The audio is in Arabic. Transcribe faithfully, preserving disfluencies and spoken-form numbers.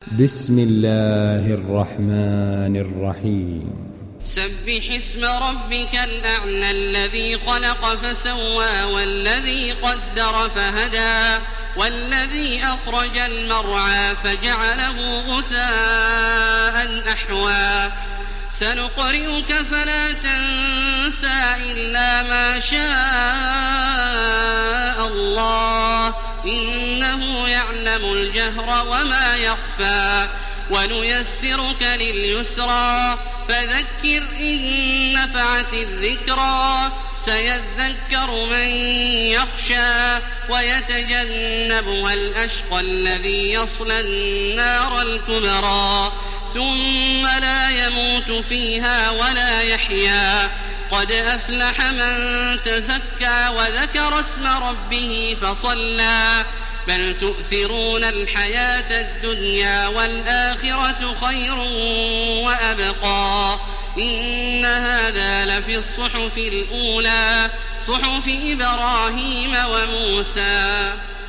بسم الله الرحمن الرحيم سبح اسم ربك الأعلى الذي خلق فسوى والذي قدر فهدى والذي أخرج المرعى فجعله غثاء أحوى سنقرئك فلا تنسى إلا ما شاء الله إنه يعلم الجهر وما يخفى ونيسرك لليسرى فذكر إن نفعت الذكرى سيذكر من يخشى ويتجنبها الأشقى الذي يصلى النار الكبرى ثم لا يموت فيها ولا يحيا قد أفلح من تزكى وذكر اسم ربه فصلى بل تؤثرون الحياة الدنيا والآخرة خير وأبقى إن هذا لفي الصحف الأولى صحف إبراهيم وموسى.